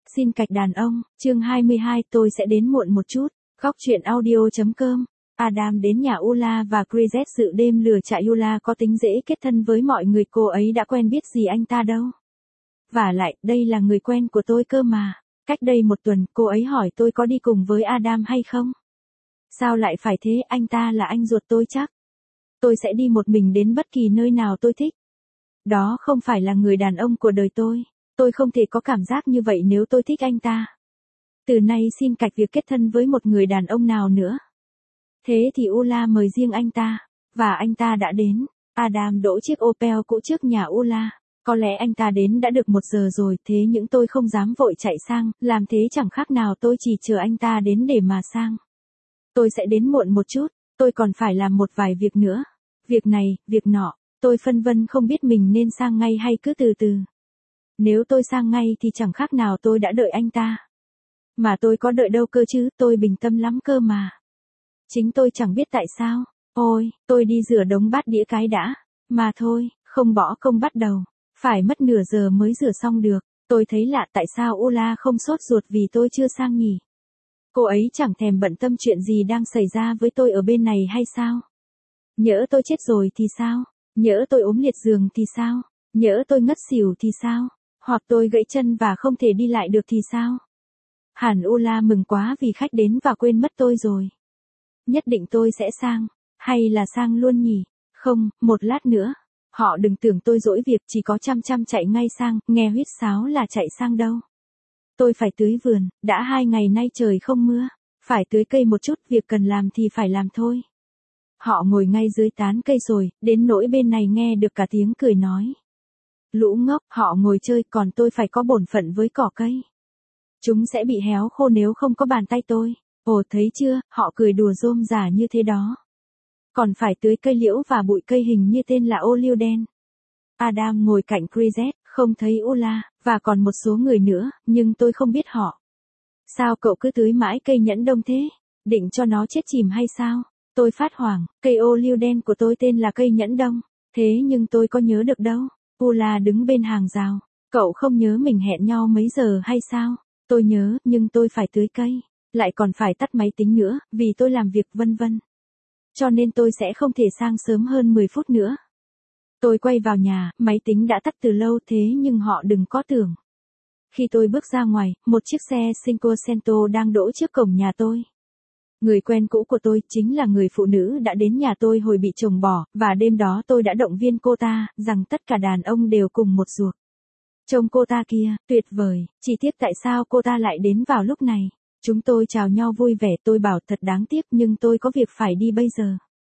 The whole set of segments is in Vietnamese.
Xin cạch đàn ông, chương 22 tôi sẽ đến muộn một chút. Góc truyện audio.com. Adam đến nhà Ula và Chris dự đêm lừa chạy. Ula có tính dễ kết thân với mọi người, cô ấy đã quen biết gì anh ta đâu. Vả lại, đây là người quen của tôi cơ mà. Cách đây một tuần, cô ấy hỏi tôi có đi cùng với Adam hay không. Sao lại phải thế, anh ta là anh ruột tôi chắc. Tôi sẽ đi một mình đến bất kỳ nơi nào tôi thích. Đó không phải là người đàn ông của đời tôi. Tôi không thể có cảm giác như vậy nếu tôi thích anh ta. Từ nay xin cạch việc kết thân với một người đàn ông nào nữa. Thế thì Ula mời riêng anh ta. Và anh ta đã đến. Adam đỗ chiếc Opel cũ trước nhà Ula. Có lẽ anh ta đến đã được 1 giờ rồi, thế nhưng tôi không dám vội chạy sang, làm thế chẳng khác nào tôi chỉ chờ anh ta đến để mà sang. Tôi sẽ đến muộn một chút, tôi còn phải làm một vài việc nữa. Việc này, việc nọ, tôi phân vân không biết mình nên sang ngay hay cứ từ từ. Nếu tôi sang ngay thì chẳng khác nào tôi đã đợi anh ta. Mà tôi có đợi đâu cơ chứ, tôi bình tâm lắm cơ mà. Chính tôi chẳng biết tại sao. Ôi, tôi đi rửa đống bát đĩa cái đã. Mà thôi, không bỏ công bắt đầu. Phải mất nửa giờ mới rửa xong được. Tôi thấy lạ tại sao Ula không sốt ruột vì tôi chưa sang nhỉ. Cô ấy chẳng thèm bận tâm chuyện gì đang xảy ra với tôi ở bên này hay sao? Nhỡ tôi chết rồi thì sao? Nhỡ tôi ốm liệt giường thì sao? Nhỡ tôi ngất xỉu thì sao? Hoặc tôi gãy chân và không thể đi lại được thì sao? Hẳn Ula mừng quá vì khách đến và quên mất tôi rồi. Nhất định tôi sẽ sang. Hay là sang luôn nhỉ? Không, một lát nữa. Họ đừng tưởng tôi dỗi việc, chỉ có chăm chạy ngay sang, nghe huýt sáo là chạy sang đâu. Tôi phải tưới vườn, đã 2 ngày nay trời không mưa. Phải tưới cây một chút, việc cần làm thì phải làm thôi. Họ ngồi ngay dưới tán cây rồi, đến nỗi bên này nghe được cả tiếng cười nói. Lũ ngốc, họ ngồi chơi, còn tôi phải có bổn phận với cỏ cây. Chúng sẽ bị héo khô nếu không có bàn tay tôi. Ồ thấy chưa, họ cười đùa rôm rả như thế đó. Còn phải tưới cây liễu và bụi cây hình như tên là ô liu đen. Adam ngồi cạnh Chris, không thấy Ula, và còn một số người nữa, nhưng tôi không biết họ. Sao cậu cứ tưới mãi cây nhẫn đông thế? Định cho nó chết chìm hay sao? Tôi phát hoảng, cây ô liu đen của tôi tên là cây nhẫn đông. Thế nhưng tôi có nhớ được đâu. Ula đứng bên hàng rào. Cậu không nhớ mình hẹn nhau mấy giờ hay sao? Tôi nhớ, nhưng tôi phải tưới cây. Lại còn phải tắt máy tính nữa, vì tôi làm việc vân vân. Cho nên tôi sẽ không thể sang sớm hơn 10 phút nữa. Tôi quay vào nhà, máy tính đã tắt từ lâu thế nhưng họ đừng có tưởng. Khi tôi bước ra ngoài, một chiếc xe Cinquecento đang đỗ trước cổng nhà tôi. Người quen cũ của tôi chính là người phụ nữ đã đến nhà tôi hồi bị chồng bỏ, và đêm đó tôi đã động viên cô ta, rằng tất cả đàn ông đều cùng một ruột. Trông cô ta kia, tuyệt vời, chỉ tiếc tại sao cô ta lại đến vào lúc này. Chúng tôi chào nhau vui vẻ, tôi bảo thật đáng tiếc nhưng tôi có việc phải đi bây giờ.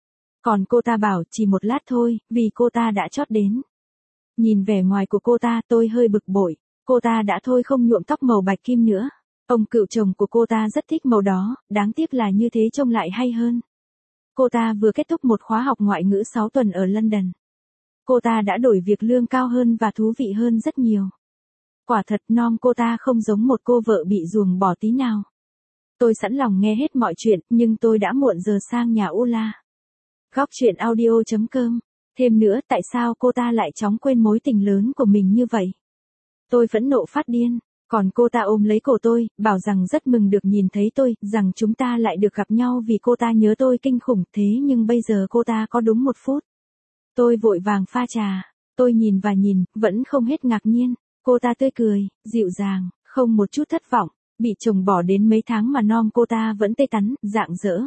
Còn cô ta bảo chỉ một lát thôi, vì cô ta đã chót đến. Nhìn vẻ ngoài của cô ta tôi hơi bực bội, cô ta đã thôi không nhuộm tóc màu bạch kim nữa. Ông cựu chồng của cô ta rất thích màu đó, đáng tiếc là như thế trông lại hay hơn. Cô ta vừa kết thúc một khóa học ngoại ngữ 6 tuần ở London. Cô ta đã đổi việc lương cao hơn và thú vị hơn rất nhiều. Quả thật Nom cô ta không giống một cô vợ bị ruồng bỏ tí nào. Tôi sẵn lòng nghe hết mọi chuyện, nhưng tôi đã muộn giờ sang nhà Ula. Góc truyện audio.com. Thêm nữa, tại sao cô ta lại chóng quên mối tình lớn của mình như vậy? Tôi phẫn nộ phát điên. Còn cô ta ôm lấy cổ tôi, bảo rằng rất mừng được nhìn thấy tôi, rằng chúng ta lại được gặp nhau vì cô ta nhớ tôi kinh khủng thế nhưng bây giờ cô ta có đúng 1 phút. Tôi vội vàng pha trà. Tôi nhìn và nhìn, vẫn không hết ngạc nhiên. Cô ta tươi cười, dịu dàng, không một chút thất vọng. Bị chồng bỏ đến mấy tháng mà Nom cô ta vẫn tươi tắn, rạng rỡ.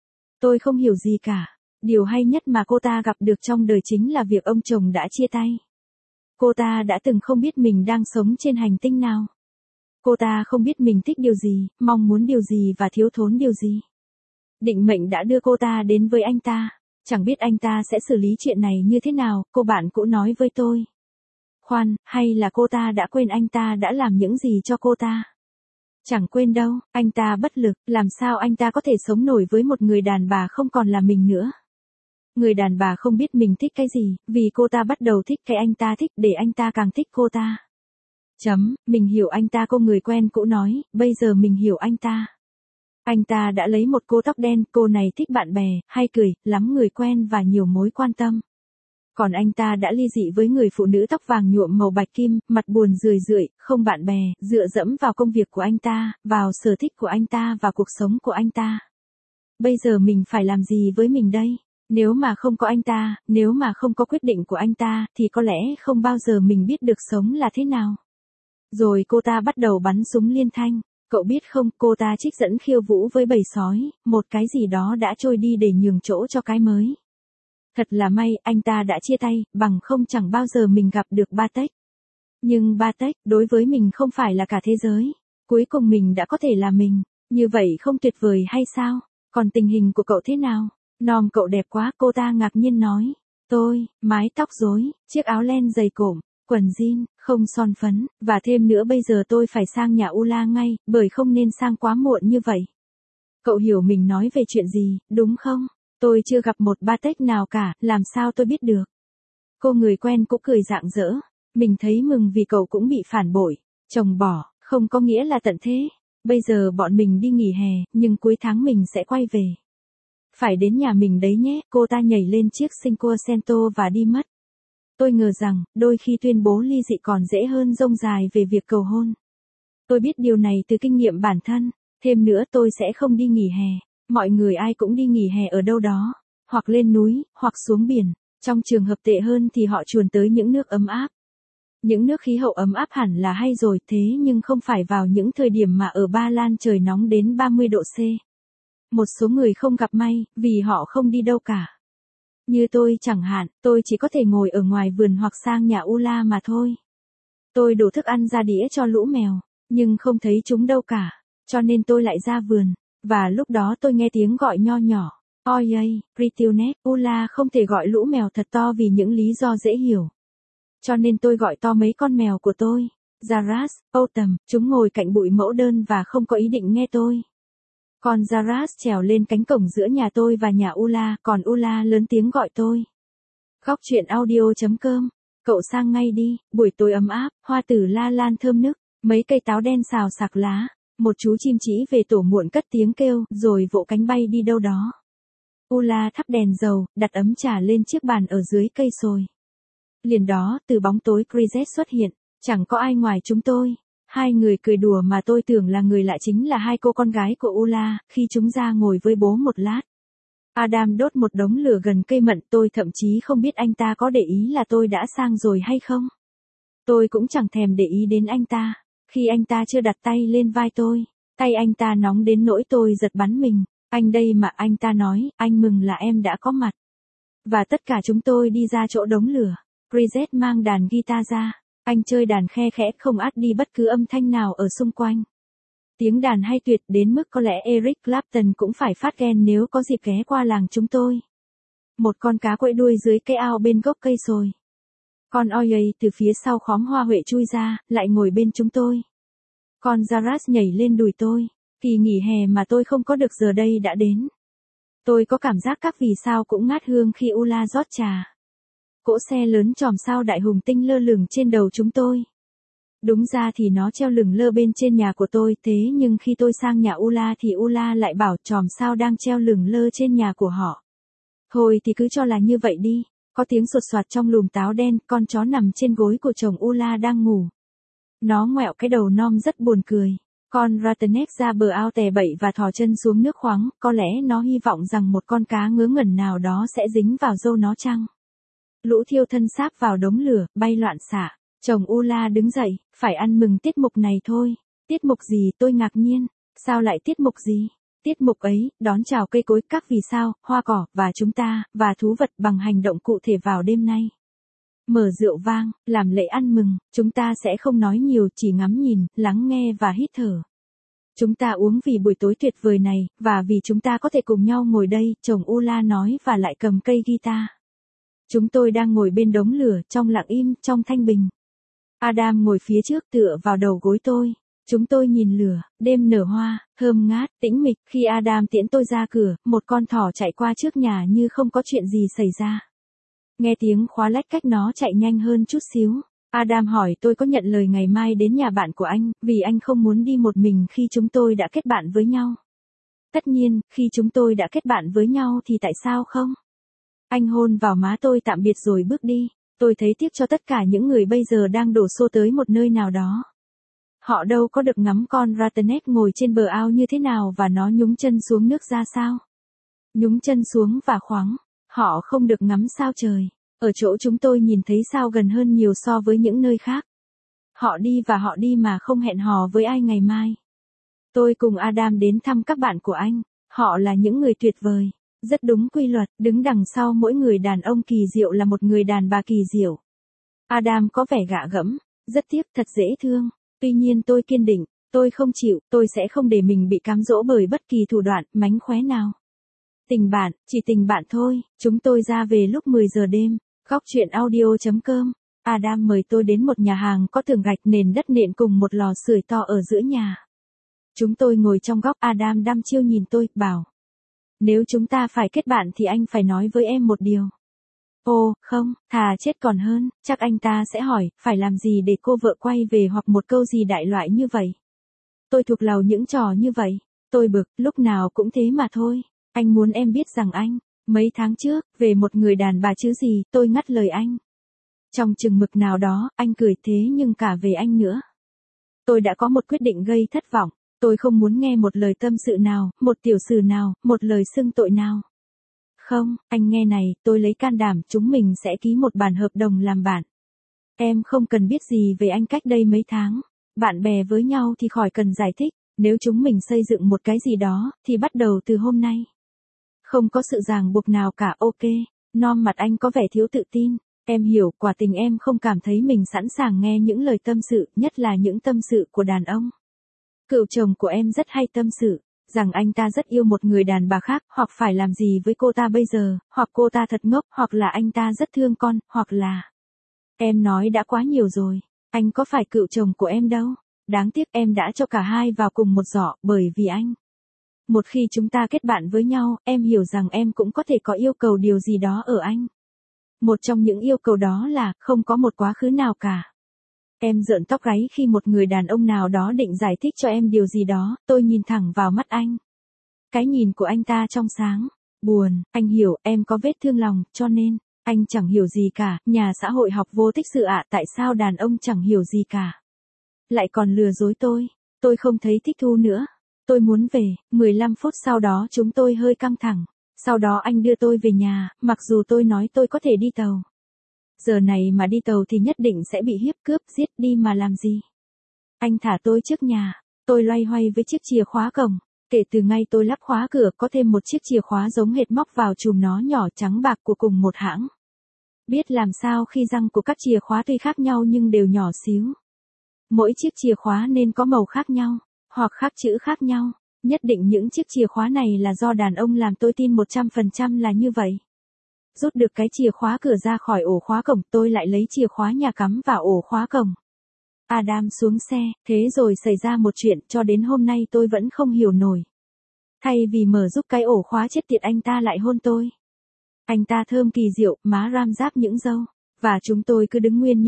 Tôi không hiểu gì cả. Điều hay nhất mà cô ta gặp được trong đời chính là việc ông chồng đã chia tay. Cô ta đã từng không biết mình đang sống trên hành tinh nào. Cô ta không biết mình thích điều gì, mong muốn điều gì và thiếu thốn điều gì. Định mệnh đã đưa cô ta đến với anh ta. Chẳng biết anh ta sẽ xử lý chuyện này như thế nào, cô bạn cũ nói với tôi. Khoan, hay là cô ta đã quên anh ta đã làm những gì cho cô ta? Chẳng quên đâu, anh ta bất lực, làm sao anh ta có thể sống nổi với một người đàn bà không còn là mình nữa. Người đàn bà không biết mình thích cái gì, vì cô ta bắt đầu thích cái anh ta thích để anh ta càng thích cô ta. Mình hiểu anh ta, cô người quen cũ nói, bây giờ mình hiểu anh ta. Anh ta đã lấy một cô tóc đen, cô này thích bạn bè, hay cười, lắm người quen và nhiều mối quan tâm. Còn anh ta đã ly dị với người phụ nữ tóc vàng nhuộm màu bạch kim, mặt buồn rười rượi, không bạn bè, dựa dẫm vào công việc của anh ta, vào sở thích của anh ta và cuộc sống của anh ta. Bây giờ mình phải làm gì với mình đây? Nếu mà không có anh ta, nếu mà không có quyết định của anh ta, thì có lẽ không bao giờ mình biết được sống là thế nào. Rồi cô ta bắt đầu bắn súng liên thanh. Cậu biết không, cô ta trích dẫn khiêu vũ với bầy sói, một cái gì đó đã trôi đi để nhường chỗ cho cái mới. Thật là may, anh ta đã chia tay, bằng không chẳng bao giờ mình gặp được Bartek. Nhưng Bartek, đối với mình không phải là cả thế giới. Cuối cùng mình đã có thể là mình. Như vậy không tuyệt vời hay sao? Còn tình hình của cậu thế nào? Nom cậu đẹp quá, cô ta ngạc nhiên nói. Tôi, mái tóc rối, chiếc áo len dày cộm, quần jean, không son phấn, và thêm nữa bây giờ tôi phải sang nhà Ula ngay, bởi không nên sang quá muộn như vậy. Cậu hiểu mình nói về chuyện gì, đúng không? Tôi chưa gặp một Bartek nào cả, làm sao tôi biết được? Cô người quen cũng cười rạng rỡ. Mình thấy mừng vì cậu cũng bị phản bội. Chồng bỏ, không có nghĩa là tận thế. Bây giờ bọn mình đi nghỉ hè, nhưng cuối tháng mình sẽ quay về. Phải đến nhà mình đấy nhé, cô ta nhảy lên chiếc Cinquecento và đi mất. Tôi ngờ rằng, đôi khi tuyên bố ly dị còn dễ hơn dông dài về việc cầu hôn. Tôi biết điều này từ kinh nghiệm bản thân. Thêm nữa tôi sẽ không đi nghỉ hè. Mọi người ai cũng đi nghỉ hè ở đâu đó. Hoặc lên núi, hoặc xuống biển. Trong trường hợp tệ hơn thì họ chuồn tới những nước ấm áp. Những nước khí hậu ấm áp hẳn là hay rồi, thế nhưng không phải vào những thời điểm mà ở Ba Lan trời nóng đến 30 độ C. Một số người không gặp may, vì họ không đi đâu cả. Như tôi chẳng hạn, tôi chỉ có thể ngồi ở ngoài vườn hoặc sang nhà Ula mà thôi. Tôi đổ thức ăn ra đĩa cho lũ mèo, nhưng không thấy chúng đâu cả, cho nên tôi lại ra vườn, và lúc đó tôi nghe tiếng gọi nho nhỏ. Oi ơi, Pritilnet, Ula không thể gọi lũ mèo thật to vì những lý do dễ hiểu. Cho nên tôi gọi to mấy con mèo của tôi. Zaras, Autumn, chúng ngồi cạnh bụi mẫu đơn và không có ý định nghe tôi. Con Zaras trèo lên cánh cổng giữa nhà tôi và nhà Ula, còn Ula lớn tiếng gọi tôi. Góc truyện audio.com. Cậu sang ngay đi, buổi tối ấm áp, hoa tử la lan thơm nức, mấy cây táo đen xào sạc lá, một chú chim chỉ về tổ muộn cất tiếng kêu, rồi vỗ cánh bay đi đâu đó. Ula thắp đèn dầu, đặt ấm trà lên chiếc bàn ở dưới cây sồi. Liền đó, từ bóng tối Krizet xuất hiện, chẳng có ai ngoài chúng tôi. Hai người cười đùa mà tôi tưởng là người lạ chính là hai cô con gái của Ula, khi chúng ra ngồi với bố một lát. Adam đốt một đống lửa gần cây mận, tôi thậm chí không biết anh ta có để ý là tôi đã sang rồi hay không. Tôi cũng chẳng thèm để ý đến anh ta, khi anh ta chưa đặt tay lên vai tôi, tay anh ta nóng đến nỗi tôi giật bắn mình. Anh đây mà, anh ta nói, anh mừng là em đã có mặt. Và tất cả chúng tôi đi ra chỗ đống lửa. Krizet mang đàn guitar ra, anh chơi đàn khe khẽ không át đi bất cứ âm thanh nào ở xung quanh. Tiếng đàn hay tuyệt đến mức có lẽ Eric Clapton cũng phải phát ghen nếu có dịp ghé qua làng chúng tôi. Một con cá quậy đuôi dưới cây ao bên gốc cây sồi. Con Oyey từ phía sau khóm hoa huệ chui ra, lại ngồi bên chúng tôi. Con Zaras nhảy lên đùi tôi. Kỳ nghỉ hè mà tôi không có được giờ đây đã đến. Tôi có cảm giác các vì sao cũng ngát hương khi Ula rót trà. Cỗ xe lớn chòm sao đại hùng tinh lơ lửng trên đầu chúng tôi. Đúng ra thì nó treo lửng lơ bên trên nhà của tôi, thế nhưng khi tôi sang nhà Ula thì Ula lại bảo chòm sao đang treo lửng lơ trên nhà của họ. Thôi thì cứ cho là như vậy đi. Có tiếng sột soạt trong lùm táo đen, con chó nằm trên gối của chồng Ula đang ngủ. Nó ngoẹo cái đầu non rất buồn cười. Con Rattlesnake ra bờ ao tè bậy và thò chân xuống nước khoáng, có lẽ nó hy vọng rằng một con cá ngớ ngẩn nào đó sẽ dính vào râu nó chăng. Lũ thiêu thân sáp vào đống lửa, bay loạn xạ. Chồng Ula đứng dậy, phải ăn mừng tiết mục này thôi. Tiết mục gì, tôi ngạc nhiên. Sao lại tiết mục gì? Tiết mục ấy, đón chào cây cối, các vì sao, hoa cỏ, và chúng ta, và thú vật bằng hành động cụ thể vào đêm nay. Mở rượu vang, làm lễ ăn mừng, chúng ta sẽ không nói nhiều, chỉ ngắm nhìn, lắng nghe và hít thở. Chúng ta uống vì buổi tối tuyệt vời này, và vì chúng ta có thể cùng nhau ngồi đây, chồng Ula nói và lại cầm cây guitar. Chúng tôi đang ngồi bên đống lửa, trong lặng im, trong thanh bình. Adam ngồi phía trước tựa vào đầu gối tôi. Chúng tôi nhìn lửa, đêm nở hoa, thơm ngát, tĩnh mịch. Khi Adam tiễn tôi ra cửa, một con thỏ chạy qua trước nhà như không có chuyện gì xảy ra. Nghe tiếng khóa lách cách nó chạy nhanh hơn chút xíu. Adam hỏi tôi có nhận lời ngày mai đến nhà bạn của anh, vì anh không muốn đi một mình khi chúng tôi đã kết bạn với nhau. Tất nhiên, khi chúng tôi đã kết bạn với nhau thì tại sao không? Anh hôn vào má tôi tạm biệt rồi bước đi. Tôi thấy tiếc cho tất cả những người bây giờ đang đổ xô tới một nơi nào đó. Họ đâu có được ngắm con Rathanet ngồi trên bờ ao như thế nào và nó nhúng chân xuống nước ra sao. Nhúng chân xuống và khoáng. Họ không được ngắm sao trời. Ở chỗ chúng tôi nhìn thấy sao gần hơn nhiều so với những nơi khác. Họ đi và họ đi mà không hẹn hò với ai ngày mai. Tôi cùng Adam đến thăm các bạn của anh. Họ là những người tuyệt vời. Rất đúng quy luật, đứng đằng sau mỗi người đàn ông kỳ diệu là một người đàn bà kỳ diệu. Adam có vẻ gạ gẫm, rất tiếc, thật dễ thương. Tuy nhiên tôi kiên định, tôi không chịu, tôi sẽ không để mình bị cám dỗ bởi bất kỳ thủ đoạn, mánh khóe nào. Tình bạn, chỉ tình bạn thôi. Chúng tôi ra về lúc 10 giờ đêm. Góc chuyện audio.com. Adam mời tôi đến một nhà hàng có tường gạch nền đất nện cùng một lò sưởi to ở giữa nhà. Chúng tôi ngồi trong góc, Adam đăm chiêu nhìn tôi, bảo. Nếu chúng ta phải kết bạn thì anh phải nói với em một điều. Ồ, không, thà chết còn hơn, chắc anh ta sẽ hỏi, phải làm gì để cô vợ quay về hoặc một câu gì đại loại như vậy. Tôi thuộc lầu những trò như vậy. Tôi bực, lúc nào cũng thế mà thôi. Anh muốn em biết rằng anh, mấy tháng trước, về một người đàn bà chứ gì, tôi ngắt lời anh. Trong chừng mực nào đó, anh cười thế nhưng cả về anh nữa. Tôi đã có một quyết định gây thất vọng. Tôi không muốn nghe một lời tâm sự nào, một tiểu sử nào, một lời xưng tội nào. Không, anh nghe này, tôi lấy can đảm, chúng mình sẽ ký một bản hợp đồng làm bạn. Em không cần biết gì về anh cách đây mấy tháng. Bạn bè với nhau thì khỏi cần giải thích. Nếu chúng mình xây dựng một cái gì đó, thì bắt đầu từ hôm nay. Không có sự ràng buộc nào cả, ok. Nom mặt anh có vẻ thiếu tự tin. Em hiểu, quả tình em không cảm thấy mình sẵn sàng nghe những lời tâm sự, nhất là những tâm sự của đàn ông. Cựu chồng của em rất hay tâm sự, rằng anh ta rất yêu một người đàn bà khác, hoặc phải làm gì với cô ta bây giờ, hoặc cô ta thật ngốc, hoặc là anh ta rất thương con, hoặc là... Em nói đã quá nhiều rồi, anh có phải cựu chồng của em đâu. Đáng tiếc em đã cho cả hai vào cùng một giỏ, bởi vì anh. Một khi chúng ta kết bạn với nhau, em hiểu rằng em cũng có thể có yêu cầu điều gì đó ở anh. Một trong những yêu cầu đó là, không có một quá khứ nào cả. Em rợn tóc gáy khi một người đàn ông nào đó định giải thích cho em điều gì đó, tôi nhìn thẳng vào mắt anh. Cái nhìn của anh ta trong sáng, buồn, anh hiểu, em có vết thương lòng, cho nên, anh chẳng hiểu gì cả, nhà xã hội học vô tích sự ạ, tại sao đàn ông chẳng hiểu gì cả. Lại còn lừa dối tôi không thấy thích thú nữa. Tôi muốn về, 15 phút sau đó chúng tôi hơi căng thẳng. Sau đó anh đưa tôi về nhà, mặc dù tôi nói tôi có thể đi tàu. Giờ này mà đi tàu thì nhất định sẽ bị hiếp cướp, giết đi mà làm gì. Anh thả tôi trước nhà, tôi loay hoay với chiếc chìa khóa cổng. Kể từ ngày tôi lắp khóa cửa có thêm một chiếc chìa khóa giống hệt móc vào chùm nó nhỏ trắng bạc của cùng một hãng. Biết làm sao khi răng của các chìa khóa tuy khác nhau nhưng đều nhỏ xíu. Mỗi chiếc chìa khóa nên có màu khác nhau, hoặc khắc chữ khác nhau. Nhất định những chiếc chìa khóa này là do đàn ông làm, tôi tin 100% là như vậy. Rút được cái chìa khóa cửa ra khỏi ổ khóa cổng, tôi lại lấy chìa khóa nhà cắm vào ổ khóa cổng. Adam xuống xe, thế rồi xảy ra một chuyện cho đến hôm nay tôi vẫn không hiểu nổi. Thay vì mở giúp cái ổ khóa chết tiệt, anh ta lại hôn tôi. Anh ta thơm kỳ diệu, má ram ráp những râu. Và chúng tôi cứ đứng nguyên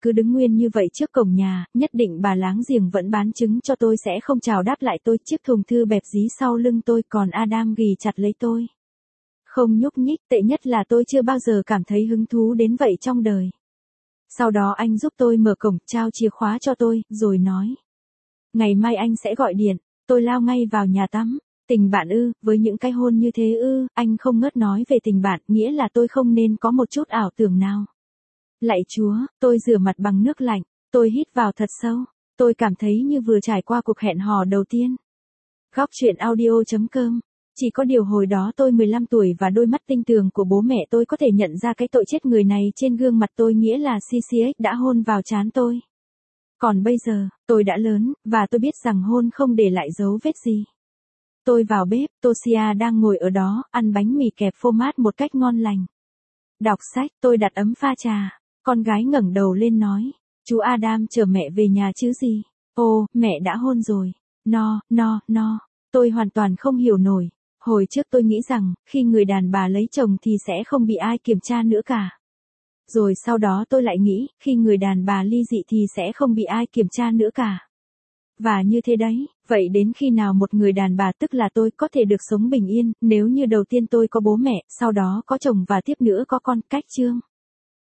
như vậy trước cổng nhà, nhất định bà láng giềng vẫn bán trứng cho tôi sẽ không chào đáp lại tôi. Chiếc thùng thư bẹp dí sau lưng tôi, còn Adam ghì chặt lấy tôi. Không nhúc nhích, tệ nhất là tôi chưa bao giờ cảm thấy hứng thú đến vậy trong đời. Sau đó anh giúp tôi mở cổng, trao chìa khóa cho tôi, rồi nói. Ngày mai anh sẽ gọi điện. Tôi lao ngay vào nhà tắm. Tình bạn ư, với những cái hôn như thế ư, anh không ngớt nói về tình bạn, nghĩa là tôi không nên có một chút ảo tưởng nào. Lạy Chúa, tôi rửa mặt bằng nước lạnh, tôi hít vào thật sâu, tôi cảm thấy như vừa trải qua cuộc hẹn hò đầu tiên. Góc chuyện audio.com. Chỉ có điều hồi đó tôi 15 tuổi và đôi mắt tinh tường của bố mẹ tôi có thể nhận ra cái tội chết người này trên gương mặt tôi, nghĩa là CCX đã hôn vào trán tôi. Còn bây giờ, tôi đã lớn, và tôi biết rằng hôn không để lại dấu vết gì. Tôi vào bếp, Tosia đang ngồi ở đó, ăn bánh mì kẹp phô mát một cách ngon lành. Đọc sách, tôi đặt ấm pha trà. Con gái ngẩng đầu lên nói, chú Adam chờ mẹ về nhà chứ gì. Ồ, mẹ đã hôn rồi. No. Tôi hoàn toàn không hiểu nổi. Hồi trước tôi nghĩ rằng, khi người đàn bà lấy chồng thì sẽ không bị ai kiểm tra nữa cả. Rồi sau đó tôi lại nghĩ, khi người đàn bà ly dị thì sẽ không bị ai kiểm tra nữa cả. Và như thế đấy, Vậy đến khi nào một người đàn bà tức là tôi có thể được sống bình yên, nếu như đầu tiên tôi có bố mẹ, sau đó có chồng và tiếp nữa có con, cách chương.